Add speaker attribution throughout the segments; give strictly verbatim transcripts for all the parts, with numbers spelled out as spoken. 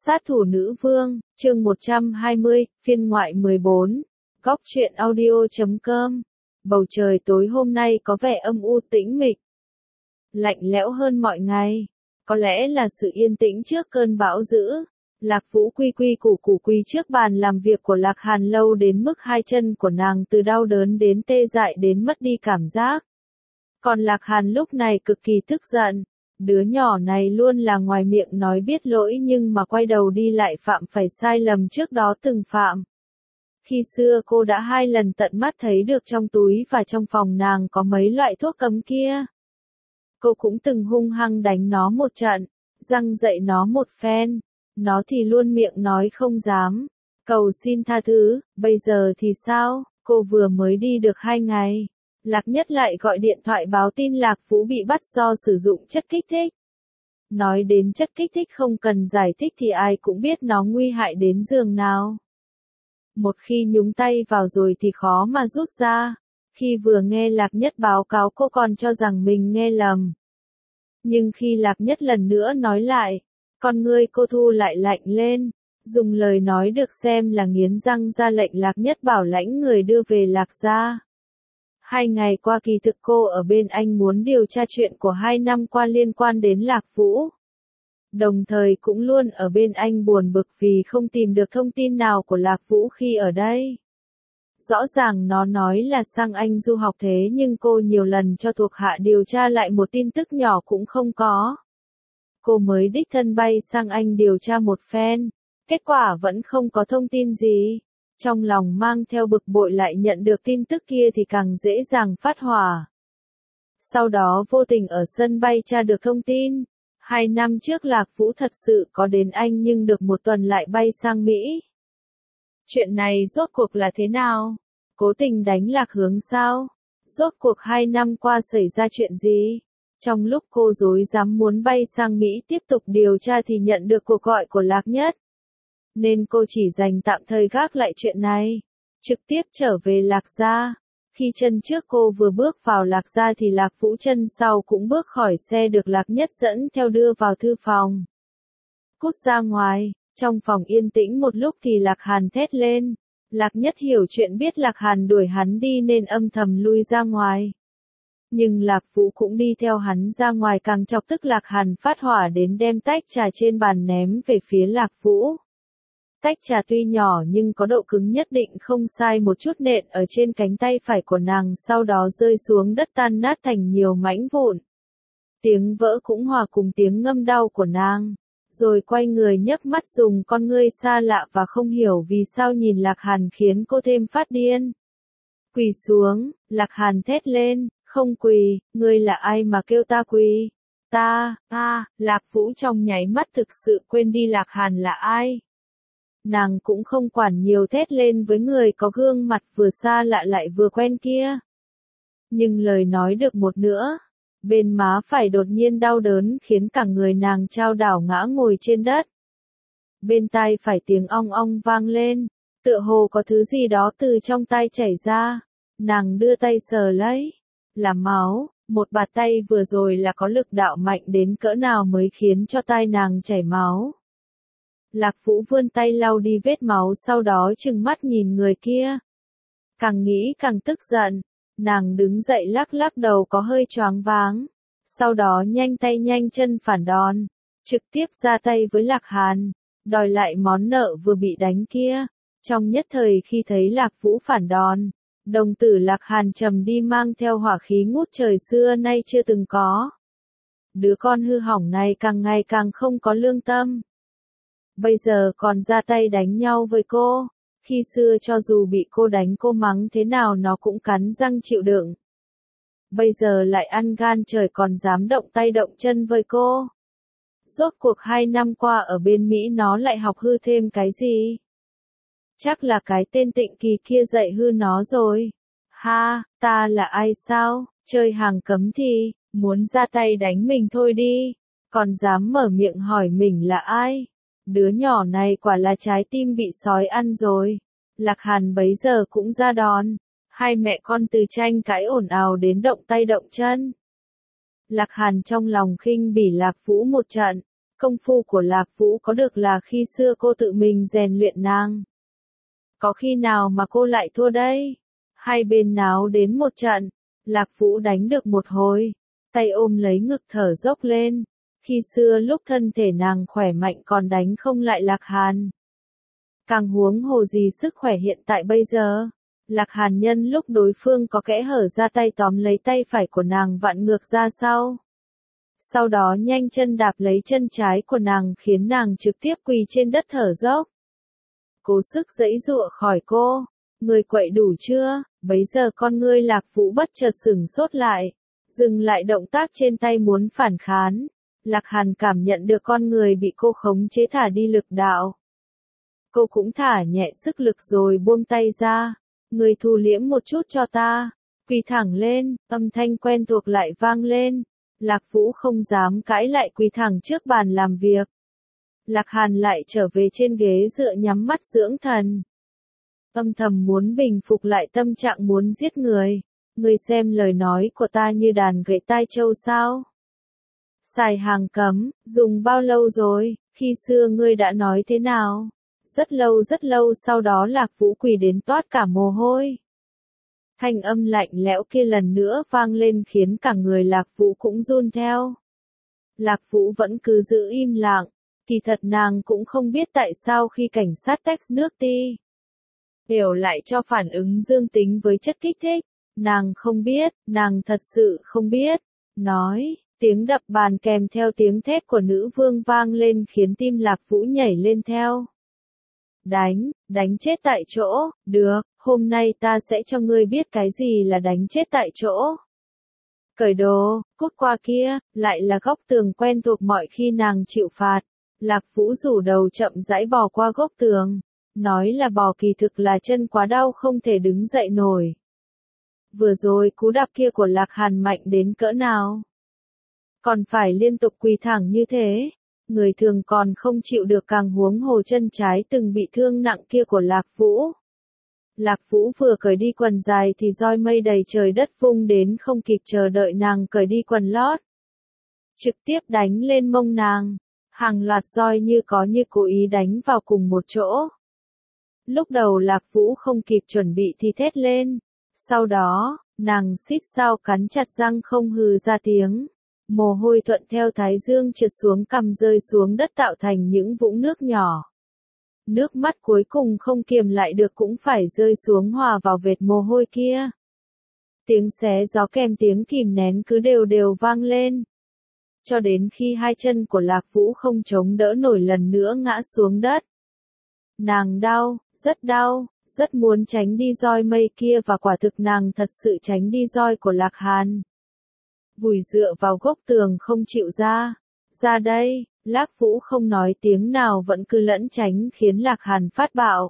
Speaker 1: Sát thủ nữ vương, chương một trăm hai mươi, phiên ngoại mười bốn. Góc truyện audio chấm com. Bầu trời tối hôm nay có vẻ âm u tĩnh mịch, lạnh lẽo hơn mọi ngày. Có lẽ là sự yên tĩnh trước cơn bão dữ. Lạc Vũ quy quy củ củ quỳ trước bàn làm việc của Lạc Hàn lâu đến mức hai chân của nàng từ đau đớn đến tê dại đến mất đi cảm giác. Còn Lạc Hàn lúc này cực kỳ tức giận. Đứa nhỏ này luôn là ngoài miệng nói biết lỗi nhưng mà quay đầu đi lại phạm phải sai lầm trước đó từng phạm. Khi xưa cô đã hai lần tận mắt thấy được trong túi và trong phòng nàng có mấy loại thuốc cấm kia. Cô cũng từng hung hăng đánh nó một trận, răng dạy nó một phen. Nó thì luôn miệng nói không dám, cầu xin tha thứ. Bây giờ thì sao? Cô vừa mới đi được hai ngày. Lạc Nhất lại gọi điện thoại báo tin Lạc Vũ bị bắt do sử dụng chất kích thích. Nói đến chất kích thích không cần giải thích thì ai cũng biết nó nguy hại đến giường nào. Một khi nhúng tay vào rồi thì khó mà rút ra. Khi vừa nghe Lạc Nhất báo cáo cô còn cho rằng mình nghe lầm. Nhưng khi Lạc Nhất lần nữa nói lại, con ngươi cô thu lại lạnh lên, dùng lời nói được xem là nghiến răng ra lệnh Lạc Nhất bảo lãnh người đưa về Lạc gia. Hai ngày qua kỳ thực cô ở bên anh muốn điều tra chuyện của hai năm qua liên quan đến Lạc Vũ. Đồng thời cũng luôn ở bên anh buồn bực vì không tìm được thông tin nào của Lạc Vũ khi ở đây. Rõ ràng nó nói là sang Anh du học thế nhưng cô nhiều lần cho thuộc hạ điều tra lại một tin tức nhỏ cũng không có. Cô mới đích thân bay sang Anh điều tra một phen, kết quả vẫn không có thông tin gì. Trong lòng mang theo bực bội lại nhận được tin tức kia thì càng dễ dàng phát hỏa. Sau đó vô tình ở sân bay tra được thông tin. Hai năm trước Lạc Vũ thật sự có đến Anh nhưng được một tuần lại bay sang Mỹ. Chuyện này rốt cuộc là thế nào? Cố tình đánh Lạc Hướng sao? Rốt cuộc hai năm qua xảy ra chuyện gì? Trong lúc cô dối dám muốn bay sang Mỹ tiếp tục điều tra thì nhận được cuộc gọi của Lạc Nhất. Nên cô chỉ dành tạm thời gác lại chuyện này, trực tiếp trở về Lạc gia. Khi chân trước cô vừa bước vào Lạc gia thì Lạc Vũ chân sau cũng bước khỏi xe được Lạc Nhất dẫn theo đưa vào thư phòng. Cút ra ngoài. Trong phòng yên tĩnh một lúc thì Lạc Hàn thét lên. Lạc Nhất hiểu chuyện biết Lạc Hàn đuổi hắn đi nên âm thầm lui ra ngoài. Nhưng Lạc Vũ cũng đi theo hắn ra ngoài càng chọc tức Lạc Hàn phát hỏa đến đem tách trà trên bàn ném về phía Lạc Vũ. Tách trà tuy nhỏ nhưng có độ cứng nhất định không sai một chút nện ở trên cánh tay phải của nàng sau đó rơi xuống đất tan nát thành nhiều mảnh vụn. Tiếng vỡ cũng hòa cùng tiếng ngâm đau của nàng. Rồi quay người nhấc mắt dùng con ngươi xa lạ và không hiểu vì sao nhìn Lạc Hàn khiến cô thêm phát điên. Quỳ xuống, Lạc Hàn thét lên, không quỳ, ngươi là ai mà kêu ta quỳ? Ta, ta, Lạc Vũ trong nháy mắt thực sự quên đi Lạc Hàn là ai. Nàng cũng không quản nhiều thét lên với người có gương mặt vừa xa lạ lại vừa quen kia. Nhưng lời nói được một nữa, bên má phải đột nhiên đau đớn khiến cả người nàng chao đảo ngã ngồi trên đất. Bên tai phải tiếng ong ong vang lên, tựa hồ có thứ gì đó từ trong tai chảy ra. Nàng đưa tay sờ lấy, là máu. Một bạt tay vừa rồi là có lực đạo mạnh đến cỡ nào mới khiến cho tai nàng chảy máu. Lạc Vũ vươn tay lau đi vết máu sau đó trừng mắt nhìn người kia. Càng nghĩ càng tức giận, nàng đứng dậy lắc lắc đầu có hơi choáng váng. Sau đó nhanh tay nhanh chân phản đòn, trực tiếp ra tay với Lạc Hàn, đòi lại món nợ vừa bị đánh kia. Trong nhất thời khi thấy Lạc Vũ phản đòn, đồng tử Lạc Hàn trầm đi mang theo hỏa khí ngút trời xưa nay chưa từng có. Đứa con hư hỏng này càng ngày càng không có lương tâm. Bây giờ còn ra tay đánh nhau với cô. Khi xưa cho dù bị cô đánh cô mắng thế nào nó cũng cắn răng chịu đựng. Bây giờ lại ăn gan trời còn dám động tay động chân với cô. Rốt cuộc hai năm qua ở bên Mỹ nó lại học hư thêm cái gì? Chắc là cái tên Tịnh Kỳ kia dạy hư nó rồi. Ha, ta là ai sao? Chơi hàng cấm thì, muốn ra tay đánh mình thôi đi. Còn dám mở miệng hỏi mình là ai? Đứa nhỏ này quả là trái tim bị sói ăn rồi. Lạc Hàn bấy giờ cũng ra đòn. Hai mẹ con từ tranh cãi ồn ào đến động tay động chân. Lạc Hàn trong lòng khinh bỉ Lạc Vũ một trận. Công phu của Lạc Vũ có được là khi xưa cô tự mình rèn luyện nàng. Có khi nào mà cô lại thua đây? Hai bên náo đến một trận, Lạc Vũ đánh được một hồi, tay ôm lấy ngực thở dốc lên. Khi xưa lúc thân thể nàng khỏe mạnh còn đánh không lại Lạc Hàn. Càng huống hồ gì sức khỏe hiện tại bây giờ. Lạc Hàn nhân lúc đối phương có kẽ hở ra tay tóm lấy tay phải của nàng vặn ngược ra sau. Sau đó nhanh chân đạp lấy chân trái của nàng khiến nàng trực tiếp quỳ trên đất thở dốc. Cố sức giãy giụa khỏi cô. Người quậy đủ chưa? Bấy giờ con ngươi Lạc Vũ bất chợt sửng sốt lại. Dừng lại động tác trên tay muốn phản kháng. Lạc Hàn cảm nhận được con người bị cô khống chế thả đi lực đạo. Cô cũng thả nhẹ sức lực rồi buông tay ra. Người thu liễm một chút cho ta. Quỳ thẳng lên, âm thanh quen thuộc lại vang lên. Lạc Vũ không dám cãi lại quỳ thẳng trước bàn làm việc. Lạc Hàn lại trở về trên ghế dựa nhắm mắt dưỡng thần. Âm thầm muốn bình phục lại tâm trạng muốn giết người. Người xem lời nói của ta như đàn gậy tai trâu sao? Xài hàng cấm, dùng bao lâu rồi, khi xưa ngươi đã nói thế nào? Rất lâu rất lâu sau đó Lạc Vũ quỳ đến toát cả mồ hôi. Thanh âm lạnh lẽo kia lần nữa vang lên khiến cả người Lạc Vũ cũng run theo. Lạc Vũ vẫn cứ giữ im lặng, kỳ thật nàng cũng không biết tại sao khi cảnh sát test nước ti đều lại cho phản ứng dương tính với chất kích thích. Nàng không biết, nàng thật sự không biết. Nói, tiếng đập bàn kèm theo tiếng thét của nữ vương vang lên khiến tim Lạc Vũ nhảy lên theo. Đánh, đánh chết tại chỗ, được, hôm nay ta sẽ cho ngươi biết cái gì là đánh chết tại chỗ. Cởi đồ, cút qua kia, lại là góc tường quen thuộc mọi khi nàng chịu phạt. Lạc Vũ rủ đầu chậm rãi bò qua góc tường. Nói là bò kỳ thực là chân quá đau không thể đứng dậy nổi. Vừa rồi cú đạp kia của Lạc Hàn mạnh đến cỡ nào? Còn phải liên tục quỳ thẳng như thế. Người thường còn không chịu được càng huống hồ chân trái từng bị thương nặng kia của Lạc Vũ. Lạc Vũ vừa cởi đi quần dài thì roi mây đầy trời đất vung đến không kịp chờ đợi nàng cởi đi quần lót. Trực tiếp đánh lên mông nàng. Hàng loạt roi như có như cố ý đánh vào cùng một chỗ. Lúc đầu Lạc Vũ không kịp chuẩn bị thì thét lên. Sau đó, nàng xít sao cắn chặt răng không hừ ra tiếng. Mồ hôi thuận theo thái dương trượt xuống cằm rơi xuống đất tạo thành những vũng nước nhỏ. Nước mắt cuối cùng không kiềm lại được cũng phải rơi xuống hòa vào vệt mồ hôi kia. Tiếng xé gió kèm tiếng kìm nén cứ đều đều vang lên. Cho đến khi hai chân của Lạc Vũ không chống đỡ nổi lần nữa ngã xuống đất. Nàng đau, rất đau, rất muốn tránh đi roi mây kia và quả thực nàng thật sự tránh đi roi của Lạc Hàn. Vùi dựa vào gốc tường không chịu ra. Ra đây, Lạc Vũ không nói tiếng nào vẫn cứ lẫn tránh khiến Lạc Hàn phát bạo.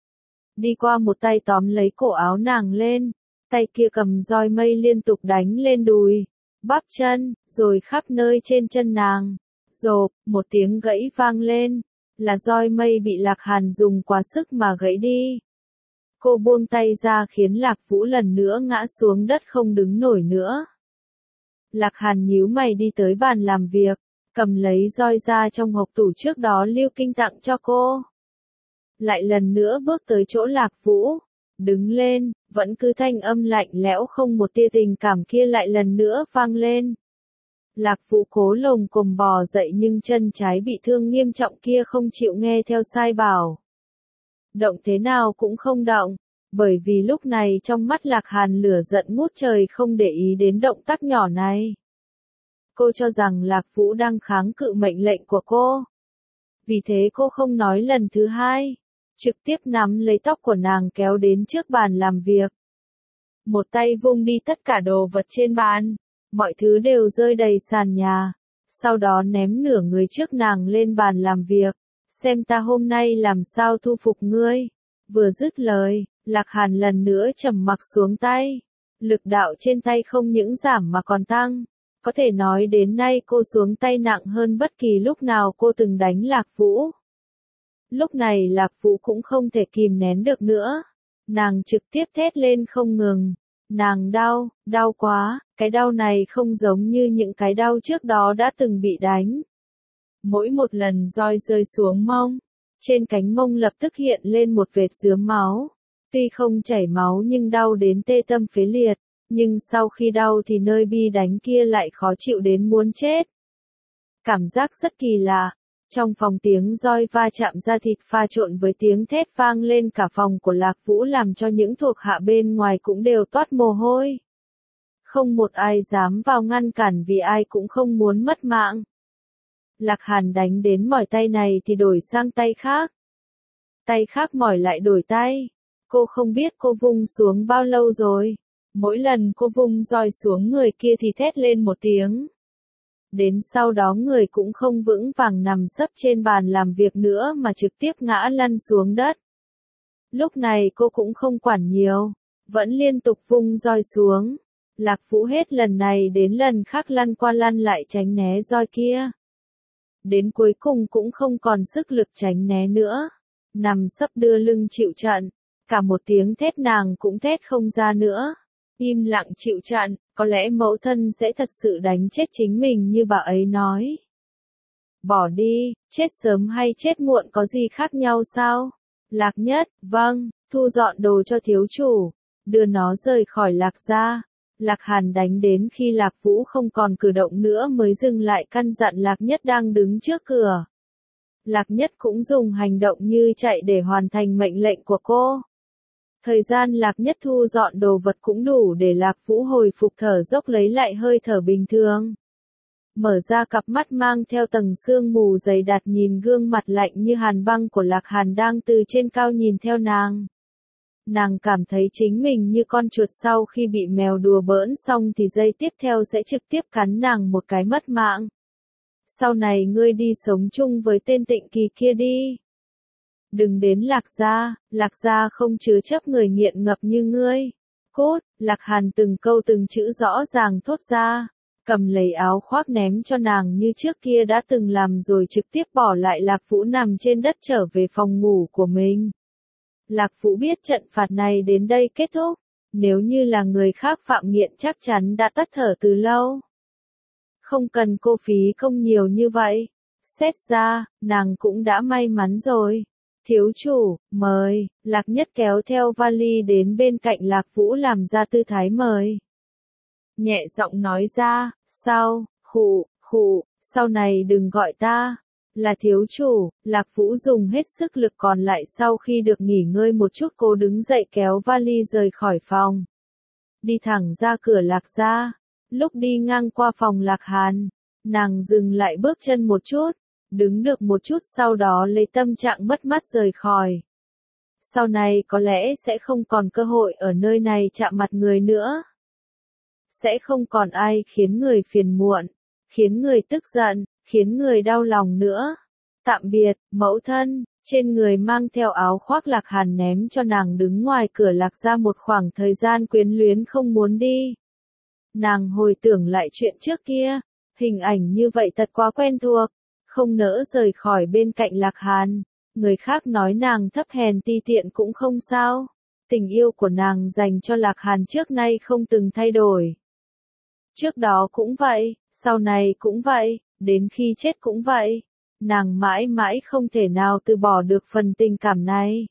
Speaker 1: Đi qua một tay tóm lấy cổ áo nàng lên, tay kia cầm roi mây liên tục đánh lên đùi, bắp chân, rồi khắp nơi trên chân nàng. Rộp, một tiếng gãy vang lên, là roi mây bị Lạc Hàn dùng quá sức mà gãy đi. Cô buông tay ra khiến Lạc Vũ lần nữa ngã xuống đất không đứng nổi nữa. Lạc Hàn nhíu mày đi tới bàn làm việc, cầm lấy roi ra trong hộp tủ trước đó Lưu Kinh tặng cho cô. Lại lần nữa bước tới chỗ Lạc Vũ, đứng lên, vẫn cứ thanh âm lạnh lẽo không một tia tình cảm kia lại lần nữa vang lên. Lạc Vũ cố lồng cồm bò dậy nhưng chân trái bị thương nghiêm trọng kia không chịu nghe theo sai bảo. Động thế nào cũng không động, bởi vì lúc này trong mắt Lạc Hàn lửa giận ngút trời không để ý đến động tác nhỏ này. Cô cho rằng Lạc Vũ đang kháng cự mệnh lệnh của cô. Vì thế cô không nói lần thứ hai, trực tiếp nắm lấy tóc của nàng kéo đến trước bàn làm việc. Một tay vung đi tất cả đồ vật trên bàn, mọi thứ đều rơi đầy sàn nhà, sau đó ném nửa người trước nàng lên bàn làm việc, xem ta hôm nay làm sao thu phục ngươi. Vừa dứt lời, Lạc Hàn lần nữa trầm mặc xuống tay, lực đạo trên tay không những giảm mà còn tăng. Có thể nói đến nay cô xuống tay nặng hơn bất kỳ lúc nào cô từng đánh Lạc Vũ. Lúc này Lạc Vũ cũng không thể kìm nén được nữa. Nàng trực tiếp thét lên không ngừng. Nàng đau, đau quá, cái đau này không giống như những cái đau trước đó đã từng bị đánh. Mỗi một lần roi rơi xuống mông, trên cánh mông lập tức hiện lên một vệt rướm máu. Tuy không chảy máu nhưng đau đến tê tâm phế liệt, nhưng sau khi đau thì nơi bi đánh kia lại khó chịu đến muốn chết. Cảm giác rất kỳ lạ. Trong phòng tiếng roi va chạm da thịt pha trộn với tiếng thét vang lên cả phòng của Lạc Vũ làm cho những thuộc hạ bên ngoài cũng đều toát mồ hôi. Không một ai dám vào ngăn cản vì ai cũng không muốn mất mạng. Lạc Hàn đánh đến mỏi tay này thì đổi sang tay khác. Tay khác mỏi lại đổi tay. Cô không biết cô vung xuống bao lâu rồi. Mỗi lần cô vung roi xuống người kia thì thét lên một tiếng. Đến sau đó người cũng không vững vàng nằm sấp trên bàn làm việc nữa mà trực tiếp ngã lăn xuống đất. Lúc này cô cũng không quản nhiều, vẫn liên tục vung roi xuống. Lạc Vũ hết lần này đến lần khác lăn qua lăn lại tránh né roi kia. Đến cuối cùng cũng không còn sức lực tránh né nữa. Nằm sấp đưa lưng chịu trận, cả một tiếng thét nàng cũng thét không ra nữa. Im lặng chịu trận, có lẽ mẫu thân sẽ thật sự đánh chết chính mình như bà ấy nói. Bỏ đi, chết sớm hay chết muộn có gì khác nhau sao? Lạc Nhất, vâng, thu dọn đồ cho thiếu chủ, đưa nó rời khỏi Lạc gia. Lạc Hàn đánh đến khi Lạc Vũ không còn cử động nữa mới dừng lại căn dặn Lạc Nhất đang đứng trước cửa. Lạc Nhất cũng dùng hành động như chạy để hoàn thành mệnh lệnh của cô. Thời gian Lạc Nhất thu dọn đồ vật cũng đủ để Lạc Vũ hồi phục thở dốc lấy lại hơi thở bình thường. Mở ra cặp mắt mang theo tầng sương mù dày đặc nhìn gương mặt lạnh như hàn băng của Lạc Hàn đang từ trên cao nhìn theo nàng. Nàng cảm thấy chính mình như con chuột sau khi bị mèo đùa bỡn xong thì giây tiếp theo sẽ trực tiếp cắn nàng một cái mất mạng. Sau này ngươi đi sống chung với tên Tịnh Kỳ kia đi. Đừng đến Lạc gia, Lạc gia không chứa chấp người nghiện ngập như ngươi. Cốt, Lạc Hàn từng câu từng chữ rõ ràng thốt ra, cầm lấy áo khoác ném cho nàng như trước kia đã từng làm rồi trực tiếp bỏ lại Lạc Vũ nằm trên đất trở về phòng ngủ của mình. Lạc Vũ biết trận phạt này đến đây kết thúc, nếu như là người khác phạm nghiện chắc chắn đã tắt thở từ lâu. Không cần cô phí công nhiều như vậy, xét ra, nàng cũng đã may mắn rồi. Thiếu chủ, mời, Lạc Nhất kéo theo vali đến bên cạnh Lạc Vũ làm ra tư thái mời. Nhẹ giọng nói ra, sao, khụ, khụ, sau này đừng gọi ta là thiếu chủ. Lạc Vũ dùng hết sức lực còn lại sau khi được nghỉ ngơi một chút cô đứng dậy kéo vali rời khỏi phòng. Đi thẳng ra cửa Lạc gia, lúc đi ngang qua phòng Lạc Hàn, nàng dừng lại bước chân một chút. Đứng được một chút sau đó lấy tâm trạng mất mát rời khỏi. Sau này có lẽ sẽ không còn cơ hội ở nơi này chạm mặt người nữa. Sẽ không còn ai khiến người phiền muộn, khiến người tức giận, khiến người đau lòng nữa. Tạm biệt, mẫu thân, trên người mang theo áo khoác Lạc Hàn ném cho nàng đứng ngoài cửa Lạc gia một khoảng thời gian quyến luyến không muốn đi. Nàng hồi tưởng lại chuyện trước kia, hình ảnh như vậy thật quá quen thuộc. Không nỡ rời khỏi bên cạnh Lạc Hàn, người khác nói nàng thấp hèn ti tiện cũng không sao. Tình yêu của nàng dành cho Lạc Hàn trước nay không từng thay đổi. Trước đó cũng vậy, sau này cũng vậy, đến khi chết cũng vậy. Nàng mãi mãi không thể nào từ bỏ được phần tình cảm này.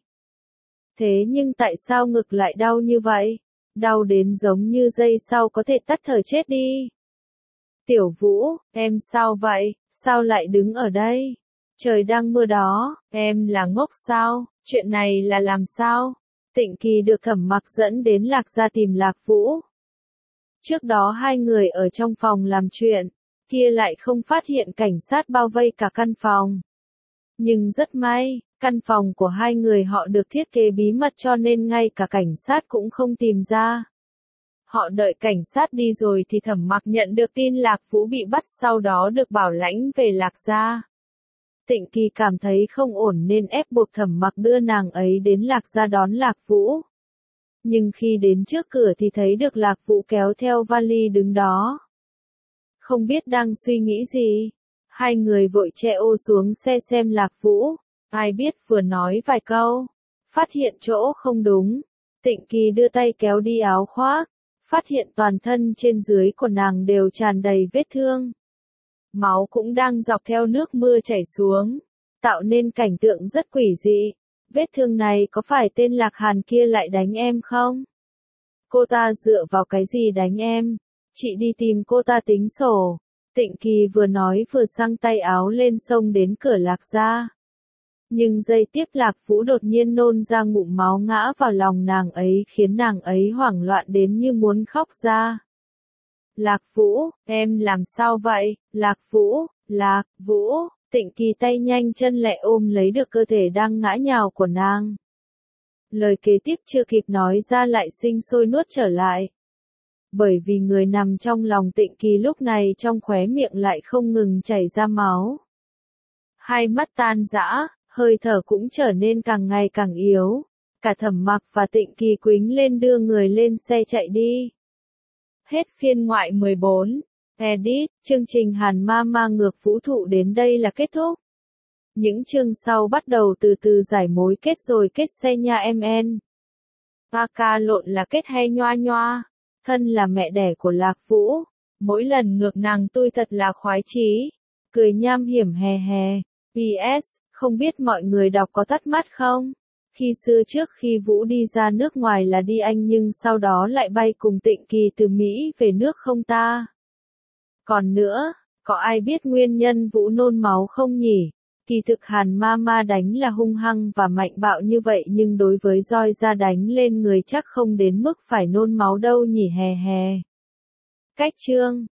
Speaker 1: Thế nhưng tại sao ngực lại đau như vậy? Đau đến giống như giây sau có thể tắt thở chết đi. Tiểu Vũ, em sao vậy, sao lại đứng ở đây? Trời đang mưa đó, em là ngốc sao, chuyện này là làm sao? Tịnh Kỳ được Thẩm Mặc dẫn đến Lạc gia tìm Lạc Vũ. Trước đó hai người ở trong phòng làm chuyện, kia lại không phát hiện cảnh sát bao vây cả căn phòng. Nhưng rất may, căn phòng của hai người họ được thiết kế bí mật cho nên ngay cả cảnh sát cũng không tìm ra. Họ đợi cảnh sát đi rồi thì Thẩm Mặc nhận được tin Lạc Vũ bị bắt sau đó được bảo lãnh về Lạc gia. Tịnh Kỳ cảm thấy không ổn nên ép buộc Thẩm Mặc đưa nàng ấy đến Lạc gia đón Lạc Vũ. Nhưng khi đến trước cửa thì thấy được Lạc Vũ kéo theo vali đứng đó. Không biết đang suy nghĩ gì, hai người vội che ô xuống xe xem Lạc Vũ, ai biết vừa nói vài câu, phát hiện chỗ không đúng, Tịnh Kỳ đưa tay kéo đi áo khoác, phát hiện toàn thân trên dưới của nàng đều tràn đầy vết thương. Máu cũng đang dọc theo nước mưa chảy xuống, tạo nên cảnh tượng rất quỷ dị. Vết thương này có phải tên Lạc Hàn kia lại đánh em không? Cô ta dựa vào cái gì đánh em? Chị đi tìm cô ta tính sổ. Tịnh Kỳ vừa nói vừa xăng tay áo lên xông đến cửa Lạc gia. Nhưng giây tiếp Lạc Vũ đột nhiên nôn ra ngụm máu ngã vào lòng nàng ấy khiến nàng ấy hoảng loạn đến như muốn khóc ra. Lạc Vũ, em làm sao vậy? Lạc Vũ, Lạc Vũ, Tịnh Kỳ tay nhanh chân lẹ ôm lấy được cơ thể đang ngã nhào của nàng. Lời kế tiếp chưa kịp nói ra lại sinh sôi nuốt trở lại. Bởi vì người nằm trong lòng Tịnh Kỳ lúc này trong khóe miệng lại không ngừng chảy ra máu. Hai mắt tan rã, hơi thở cũng trở nên càng ngày càng yếu. Cả Thẩm Mặc và Tịnh Kỳ quýnh lên đưa người lên xe chạy đi. Hết phiên ngoại mười bốn. Edit, chương trình Hàn Ma Ma ngược vũ thụ đến đây là kết thúc. Những chương sau bắt đầu từ từ giải mối kết rồi kết xe nha em en. A ca lộn là kết hay nhoa nhoa. Thân là mẹ đẻ của Lạc Vũ. Mỗi lần ngược nàng tôi thật là khoái chí. Cười nham hiểm hè hè. pê ét, không biết mọi người đọc có tắt mắt không? Khi xưa trước khi Vũ đi ra nước ngoài là đi Anh nhưng sau đó lại bay cùng Tịnh Kỳ từ Mỹ về nước không ta? Còn nữa, có ai biết nguyên nhân Vũ nôn máu không nhỉ? Kỳ thực Hàn Ma Ma đánh là hung hăng và mạnh bạo như vậy nhưng đối với roi ra đánh lên người chắc không đến mức phải nôn máu đâu nhỉ hè hè. Cách chương